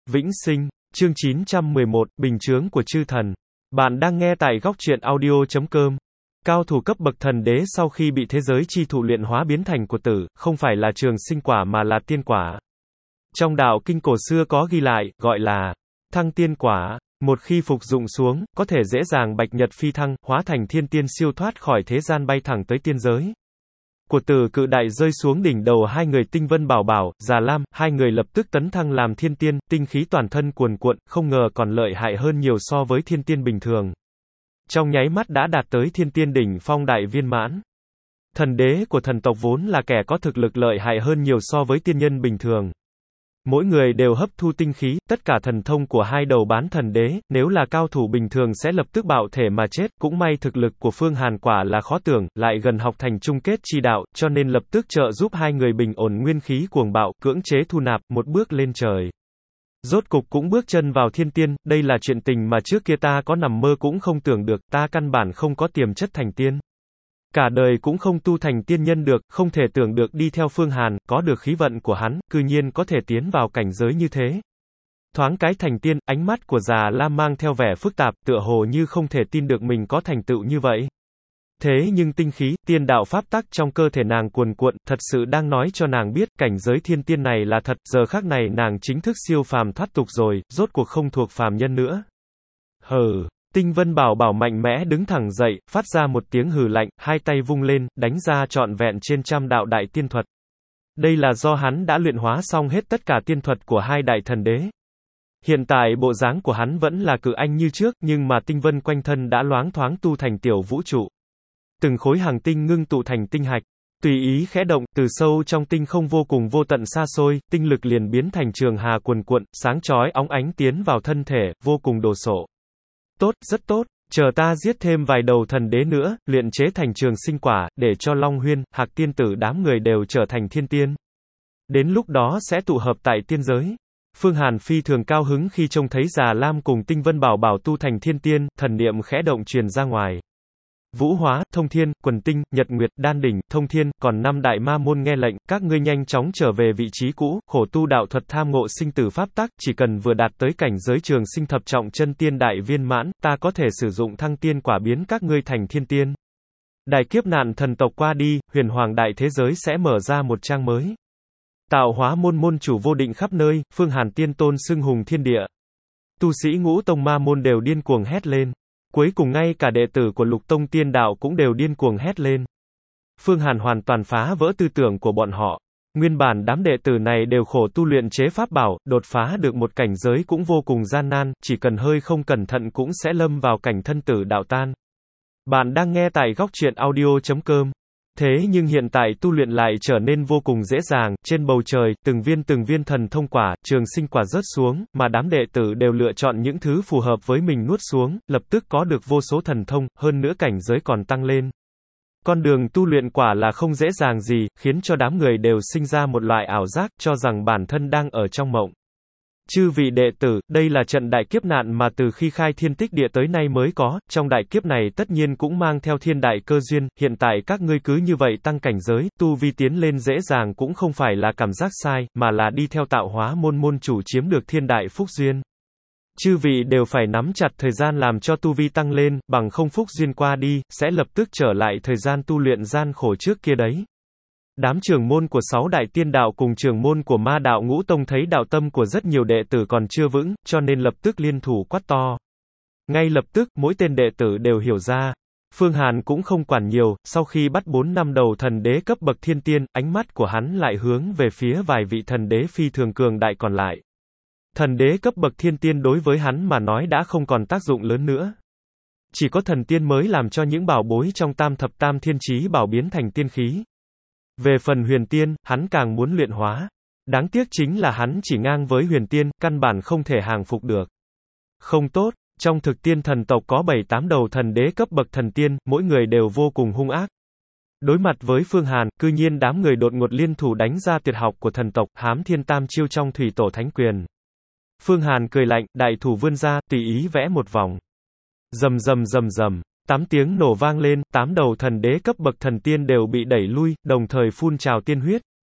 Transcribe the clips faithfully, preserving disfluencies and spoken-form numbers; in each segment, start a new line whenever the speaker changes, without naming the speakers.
Vĩnh sinh, chương chín trăm mười một, Bình chướng của chư thần. Bạn đang nghe tại góc truyện audio chấm com. Cao thủ cấp bậc thần đế sau khi bị thế giới chi thụ luyện hóa biến thành của tử, không phải là trường sinh quả mà là tiên quả. Trong đạo kinh cổ xưa có ghi lại, gọi là thăng tiên quả. Một khi phục dụng xuống, có thể dễ dàng bạch nhật phi thăng, hóa thành thiên tiên siêu thoát khỏi thế gian bay thẳng tới tiên giới. Của tử cự đại rơi xuống đỉnh đầu hai người Tinh Vân Bảo Bảo, Già Lam, hai người lập tức tấn thăng làm thiên tiên, tinh khí toàn thân cuồn cuộn, không ngờ còn lợi hại hơn nhiều so với thiên tiên bình thường. Trong nháy mắt đã đạt tới thiên tiên đỉnh phong đại viên mãn. Thần đế của thần tộc vốn là kẻ có thực lực lợi hại hơn nhiều so với tiên nhân bình thường. Mỗi người đều hấp thu tinh khí, tất cả thần thông của hai đầu bán thần đế, nếu là cao thủ bình thường sẽ lập tức bạo thể mà chết, cũng may thực lực của Phương Hàn quả là khó tưởng, lại gần học thành chung kết chi đạo, cho nên lập tức trợ giúp hai người bình ổn nguyên khí cuồng bạo, cưỡng chế thu nạp, một bước lên trời. Rốt cục cũng bước chân vào thiên tiên, đây là chuyện tình mà trước kia ta có nằm mơ cũng không tưởng được, ta căn bản không có tiềm chất thành tiên. Cả đời cũng không tu thành tiên nhân được, không thể tưởng được đi theo Phương Hàn, có được khí vận của hắn, cư nhiên có thể tiến vào cảnh giới như thế. Thoáng cái thành tiên, ánh mắt của Già Lam mang theo vẻ phức tạp, tựa hồ như không thể tin được mình có thành tựu như vậy. Thế nhưng tinh khí, tiên đạo pháp tắc trong cơ thể nàng cuồn cuộn, thật sự đang nói cho nàng biết, cảnh giới thiên tiên này là thật, giờ khắc này nàng chính thức siêu phàm thoát tục rồi, rốt cuộc không thuộc phàm nhân nữa. Hừ. Tinh Vân Bảo Bảo mạnh mẽ đứng thẳng dậy, phát ra một tiếng hừ lạnh, hai tay vung lên, đánh ra trọn vẹn trên trăm đạo đại tiên thuật. Đây là do hắn đã luyện hóa xong hết tất cả tiên thuật của hai đại thần đế. Hiện tại bộ dáng của hắn vẫn là cự anh như trước, nhưng mà tinh vân quanh thân đã loáng thoáng tu thành tiểu vũ trụ. Từng khối hàng tinh ngưng tụ thành tinh hạch. Tùy ý khẽ động, từ sâu trong tinh không vô cùng vô tận xa xôi, tinh lực liền biến thành trường hà cuồn cuộn, sáng chói óng ánh tiến vào thân thể, vô cùng đồ sộ. Tốt, rất tốt, chờ ta giết thêm vài đầu thần đế nữa, luyện chế thành trường sinh quả, để cho Long Huyên, Hạc tiên tử đám người đều trở thành thiên tiên. Đến lúc đó sẽ tụ hợp tại tiên giới. Phương Hàn phi thường cao hứng khi trông thấy Già Lam cùng Tinh Vân Bảo Bảo tu thành thiên tiên, thần niệm khẽ động truyền ra ngoài. Vũ Hóa, Thông Thiên, Quần Tinh, Nhật Nguyệt, Đan Đỉnh, Thông Thiên, còn năm đại ma môn nghe lệnh, các ngươi nhanh chóng trở về vị trí cũ, khổ tu đạo thuật tham ngộ sinh tử pháp tắc, chỉ cần vừa đạt tới cảnh giới trường sinh thập trọng chân tiên đại viên mãn, ta có thể sử dụng thăng tiên quả biến các ngươi thành thiên tiên. Đại kiếp nạn thần tộc qua đi, huyền hoàng đại thế giới sẽ mở ra một trang mới. Tạo hóa môn môn chủ vô định khắp nơi, Phương Hàn tiên tôn xưng hùng thiên địa. Tu sĩ ngũ tông ma môn đều điên cuồng hét lên. Cuối cùng ngay cả đệ tử của lục tông tiên đạo cũng đều điên cuồng hét lên. Phương Hàn hoàn toàn phá vỡ tư tưởng của bọn họ. Nguyên bản đám đệ tử này đều khổ tu luyện chế pháp bảo, đột phá được một cảnh giới cũng vô cùng gian nan, chỉ cần hơi không cẩn thận cũng sẽ lâm vào cảnh thân tử đạo tan. Bạn đang nghe tại góc truyện audio chấm com. Thế nhưng hiện tại tu luyện lại trở nên vô cùng dễ dàng, trên bầu trời, từng viên từng viên thần thông quả, trường sinh quả rớt xuống, mà đám đệ tử đều lựa chọn những thứ phù hợp với mình nuốt xuống, lập tức có được vô số thần thông, hơn nữa cảnh giới còn tăng lên. Con đường tu luyện quả là không dễ dàng gì, khiến cho đám người đều sinh ra một loại ảo giác, cho rằng bản thân đang ở trong mộng. Chư vị đệ tử, đây là trận đại kiếp nạn mà từ khi khai thiên tích địa tới nay mới có, trong đại kiếp này tất nhiên cũng mang theo thiên đại cơ duyên, hiện tại các ngươi cứ như vậy tăng cảnh giới, tu vi tiến lên dễ dàng cũng không phải là cảm giác sai, mà là đi theo tạo hóa môn môn chủ chiếm được thiên đại phúc duyên. Chư vị đều phải nắm chặt thời gian làm cho tu vi tăng lên, bằng không phúc duyên qua đi, sẽ lập tức trở lại thời gian tu luyện gian khổ trước kia đấy. Đám trưởng môn của sáu đại tiên đạo cùng trưởng môn của ma đạo ngũ tông thấy đạo tâm của rất nhiều đệ tử còn chưa vững, cho nên lập tức liên thủ quát to. Ngay lập tức, mỗi tên đệ tử đều hiểu ra. Phương Hàn cũng không quản nhiều, sau khi bắt bốn năm đầu thần đế cấp bậc thiên tiên, ánh mắt của hắn lại hướng về phía vài vị thần đế phi thường cường đại còn lại. Thần đế cấp bậc thiên tiên đối với hắn mà nói đã không còn tác dụng lớn nữa. Chỉ có thần tiên mới làm cho những bảo bối trong tam thập tam thiên chí bảo biến thành tiên khí. Về phần huyền tiên, hắn càng muốn luyện hóa. Đáng tiếc chính là hắn chỉ ngang với huyền tiên, căn bản không thể hàng phục được. Không tốt, trong thực tiên thần tộc có bảy tám đầu thần đế cấp bậc thần tiên, mỗi người đều vô cùng hung ác. Đối mặt với Phương Hàn, cư nhiên đám người đột ngột liên thủ đánh ra tuyệt học của thần tộc, hám thiên tam chiêu trong thủy tổ thánh quyền. Phương Hàn cười lạnh, đại thủ vươn ra, tùy ý vẽ một vòng. Rầm rầm rầm rầm. Tám tiếng nổ vang lên, tám đầu thần đế cấp bậc thần tiên đều bị đẩy lui, đồng thời phun trào tiên huyết.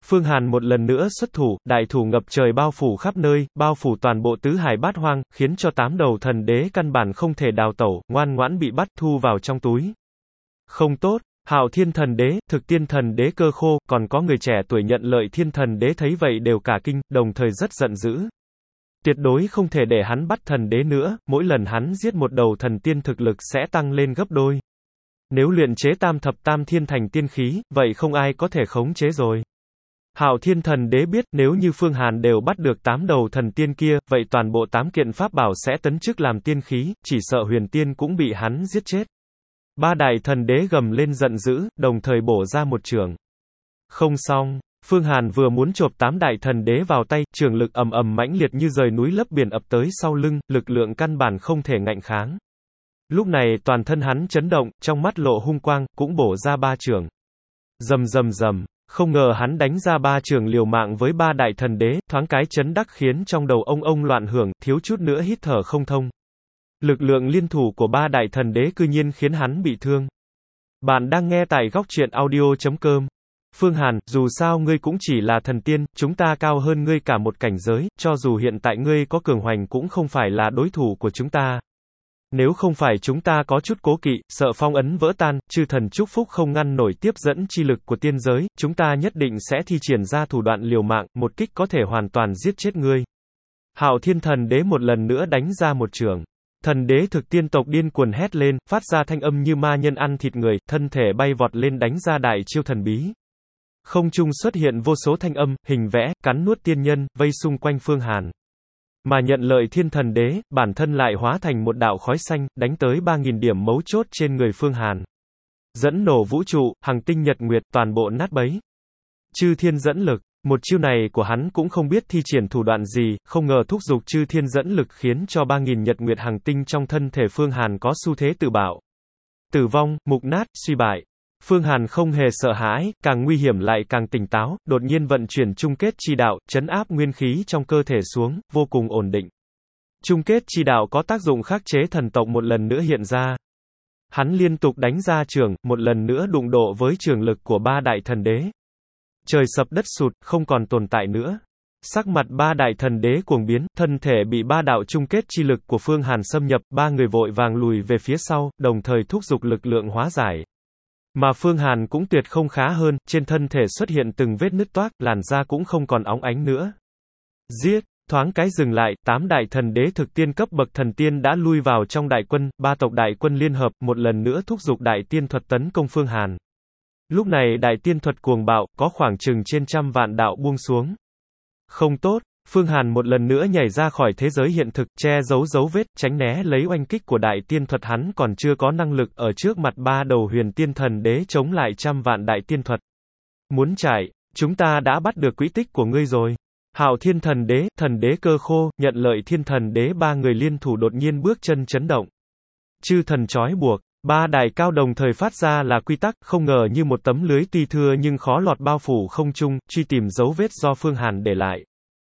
Phương Hàn một lần nữa xuất thủ, đại thủ ngập trời bao phủ khắp nơi, bao phủ toàn bộ tứ hải bát hoang, khiến cho tám đầu thần đế căn bản không thể đào tẩu, ngoan ngoãn bị bắt thu vào trong túi. Không tốt, Hạo Thiên Thần Đế, Thực Tiên Thần Đế Cơ Khô, còn có người trẻ tuổi nhận lợi Thiên Thần Đế thấy vậy đều cả kinh, đồng thời rất giận dữ. Tuyệt đối không thể để hắn bắt thần đế nữa, mỗi lần hắn giết một đầu thần tiên thực lực sẽ tăng lên gấp đôi. Nếu luyện chế tam thập tam thiên thành tiên khí, vậy không ai có thể khống chế rồi. Hạo Thiên Thần Đế biết, nếu như Phương Hàn đều bắt được tám đầu thần tiên kia, vậy toàn bộ tám kiện pháp bảo sẽ tấn chức làm tiên khí, chỉ sợ huyền tiên cũng bị hắn giết chết. Ba đại thần đế gầm lên giận dữ, đồng thời bổ ra một chưởng. Không xong, Phương Hàn vừa muốn chộp tám đại thần đế vào tay, trường lực ầm ầm mãnh liệt như rời núi lấp biển ập tới sau lưng, lực lượng căn bản không thể ngạnh kháng. Lúc này toàn thân hắn chấn động, trong mắt lộ hung quang, cũng bổ ra ba chưởng. Rầm rầm rầm, không ngờ hắn đánh ra ba chưởng liều mạng với ba đại thần đế, thoáng cái chấn đắc khiến trong đầu ông ông loạn hưởng, thiếu chút nữa hít thở không thông. Lực lượng liên thủ của ba đại thần đế cư nhiên khiến hắn bị thương. Bạn đang nghe tại góc truyện audio chấm com. Phương Hàn, dù sao ngươi cũng chỉ là thần tiên, chúng ta cao hơn ngươi cả một cảnh giới, cho dù hiện tại ngươi có cường hoành cũng không phải là đối thủ của chúng ta. Nếu không phải chúng ta có chút cố kỵ, sợ phong ấn vỡ tan, chư thần chúc phúc không ngăn nổi tiếp dẫn chi lực của tiên giới, chúng ta nhất định sẽ thi triển ra thủ đoạn liều mạng, một kích có thể hoàn toàn giết chết ngươi. Hạo Thiên Thần Đế một lần nữa đánh ra một chưởng. Thần đế Thực Tiên tộc điên cuồng hét lên, phát ra thanh âm như ma nhân ăn thịt người, thân thể bay vọt lên đánh ra đại chiêu thần bí. Không trung xuất hiện vô số thanh âm, hình vẽ, cắn nuốt tiên nhân, vây xung quanh Phương Hàn. Mà nhận lợi Thiên Thần Đế, bản thân lại hóa thành một đạo khói xanh, đánh tới ba nghìn điểm mấu chốt trên người Phương Hàn. Dẫn nổ vũ trụ, hành tinh nhật nguyệt, toàn bộ nát bấy. Chư thiên dẫn lực. Một chiêu này của hắn cũng không biết thi triển thủ đoạn gì, không ngờ thúc giục chư thiên dẫn lực khiến cho ba nghìn nhật nguyệt hành tinh trong thân thể Phương Hàn có xu thế tự bạo. Tử vong, mục nát, suy bại. Phương Hàn không hề sợ hãi, càng nguy hiểm lại càng tỉnh táo, đột nhiên vận chuyển chung kết chi đạo, trấn áp nguyên khí trong cơ thể xuống, vô cùng ổn định. Chung kết chi đạo có tác dụng khắc chế thần tộc một lần nữa hiện ra. Hắn liên tục đánh ra trường, một lần nữa đụng độ với trường lực của ba đại thần đế. Trời sập đất sụt, không còn tồn tại nữa. Sắc mặt ba đại thần đế cuồng biến, thân thể bị ba đạo chung kết chi lực của Phương Hàn xâm nhập, ba người vội vàng lùi về phía sau, đồng thời thúc giục lực lượng hóa giải. Mà Phương Hàn cũng tuyệt không khá hơn, trên thân thể xuất hiện từng vết nứt toác, làn da cũng không còn óng ánh nữa. Giết! Thoáng cái dừng lại, tám đại thần đế thực tiên cấp bậc thần tiên đã lui vào trong đại quân, ba tộc đại quân liên hợp, một lần nữa thúc giục đại tiên thuật tấn công Phương Hàn. Lúc này đại tiên thuật cuồng bạo, có khoảng chừng trên trăm vạn đạo buông xuống. Không tốt, Phương Hàn một lần nữa nhảy ra khỏi thế giới hiện thực, che giấu dấu vết, tránh né lấy oanh kích của đại tiên thuật hắn còn chưa có năng lực ở trước mặt ba đầu huyền tiên thần đế chống lại trăm vạn đại tiên thuật. Muốn chạy, chúng ta đã bắt được quỹ tích của ngươi rồi. Hạo Thiên Thần Đế, Thần Đế Cơ Khô, nhận lợi Thiên Thần Đế ba người liên thủ đột nhiên bước chân chấn động. Chư thần trói buộc. Ba đại cao đồng thời phát ra là quy tắc, không ngờ như một tấm lưới tuy thưa nhưng khó lọt bao phủ không trung, truy tìm dấu vết do Phương Hàn để lại.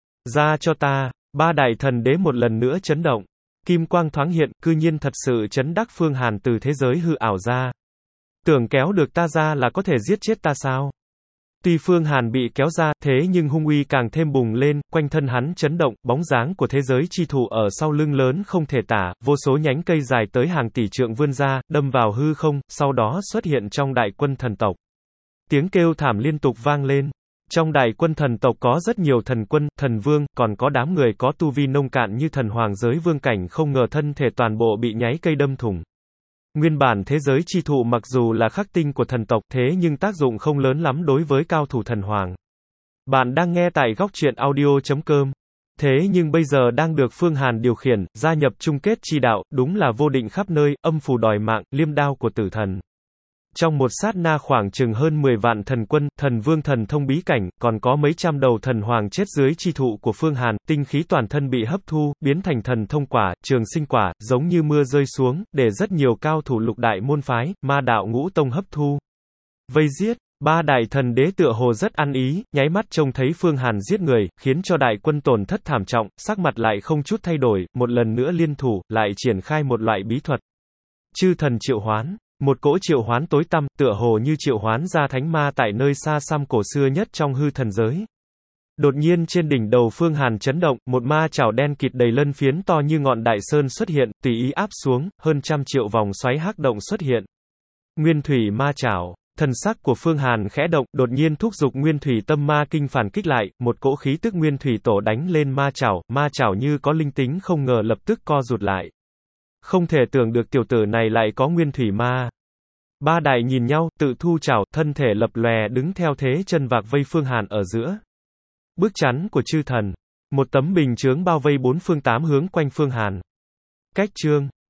Ra cho ta, ba đại thần đế một lần nữa chấn động. Kim quang thoáng hiện, cư nhiên thật sự chấn đắc Phương Hàn từ thế giới hư ảo ra. Tưởng kéo được ta ra là có thể giết chết ta sao? Tuy Phương Hàn bị kéo ra, thế nhưng hung uy càng thêm bùng lên, quanh thân hắn chấn động, bóng dáng của thế giới chi thụ ở sau lưng lớn không thể tả, vô số nhánh cây dài tới hàng tỷ trượng vươn ra, đâm vào hư không, sau đó xuất hiện trong đại quân thần tộc. Tiếng kêu thảm liên tục vang lên. Trong đại quân thần tộc có rất nhiều thần quân, thần vương, còn có đám người có tu vi nông cạn như thần hoàng giới vương cảnh không ngờ thân thể toàn bộ bị nháy cây đâm thủng. Nguyên bản thế giới chi thụ mặc dù là khắc tinh của thần tộc thế nhưng tác dụng không lớn lắm đối với cao thủ thần hoàng. Bạn đang nghe tại góc truyện audio chấm com. Thế nhưng bây giờ đang được Phương Hàn điều khiển, gia nhập chung kết chi đạo, đúng là vô định khắp nơi, âm phù đòi mạng, liêm đao của tử thần. Trong một sát na khoảng chừng hơn mười vạn thần quân, thần vương thần thông bí cảnh, còn có mấy trăm đầu thần hoàng chết dưới chi thụ của Phương Hàn, tinh khí toàn thân bị hấp thu, biến thành thần thông quả, trường sinh quả, giống như mưa rơi xuống, để rất nhiều cao thủ lục đại môn phái, ma đạo ngũ tông hấp thu. Vây giết, ba đại thần đế tựa hồ rất ăn ý, nháy mắt trông thấy Phương Hàn giết người, khiến cho đại quân tổn thất thảm trọng, sắc mặt lại không chút thay đổi, một lần nữa liên thủ, lại triển khai một loại bí thuật. Chư thần triệu hoán. Một cỗ triệu hoán tối tăm, tựa hồ như triệu hoán ra thánh ma tại nơi xa xăm cổ xưa nhất trong hư thần giới. Đột nhiên trên đỉnh đầu Phương Hàn chấn động, một ma chảo đen kịt đầy lân phiến to như ngọn đại sơn xuất hiện, tùy ý áp xuống, hơn trăm triệu vòng xoáy hắc động xuất hiện. Nguyên thủy ma chảo. Thần sắc của Phương Hàn khẽ động, đột nhiên thúc giục Nguyên thủy tâm ma kinh phản kích lại, một cỗ khí tức Nguyên thủy tổ đánh lên ma chảo, ma chảo như có linh tính không ngờ lập tức co rụt lại. Không thể tưởng được tiểu tử này lại có Nguyên thủy ma. Ba đại nhìn nhau, tự thu chảo, thân thể lập lòe đứng theo thế chân vạc vây Phương Hàn ở giữa. Bước chắn của chư thần. Một tấm bình chướng bao vây bốn phương tám hướng quanh Phương Hàn. Cách chương